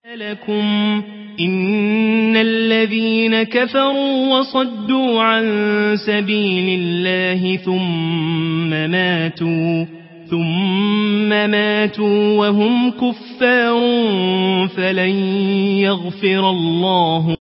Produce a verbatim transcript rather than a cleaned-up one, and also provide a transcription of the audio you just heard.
لكم إن الذين كفروا وصدوا عن سبيل الله ثم ماتوا ثم ماتوا وهم كفار فلن يغفر الله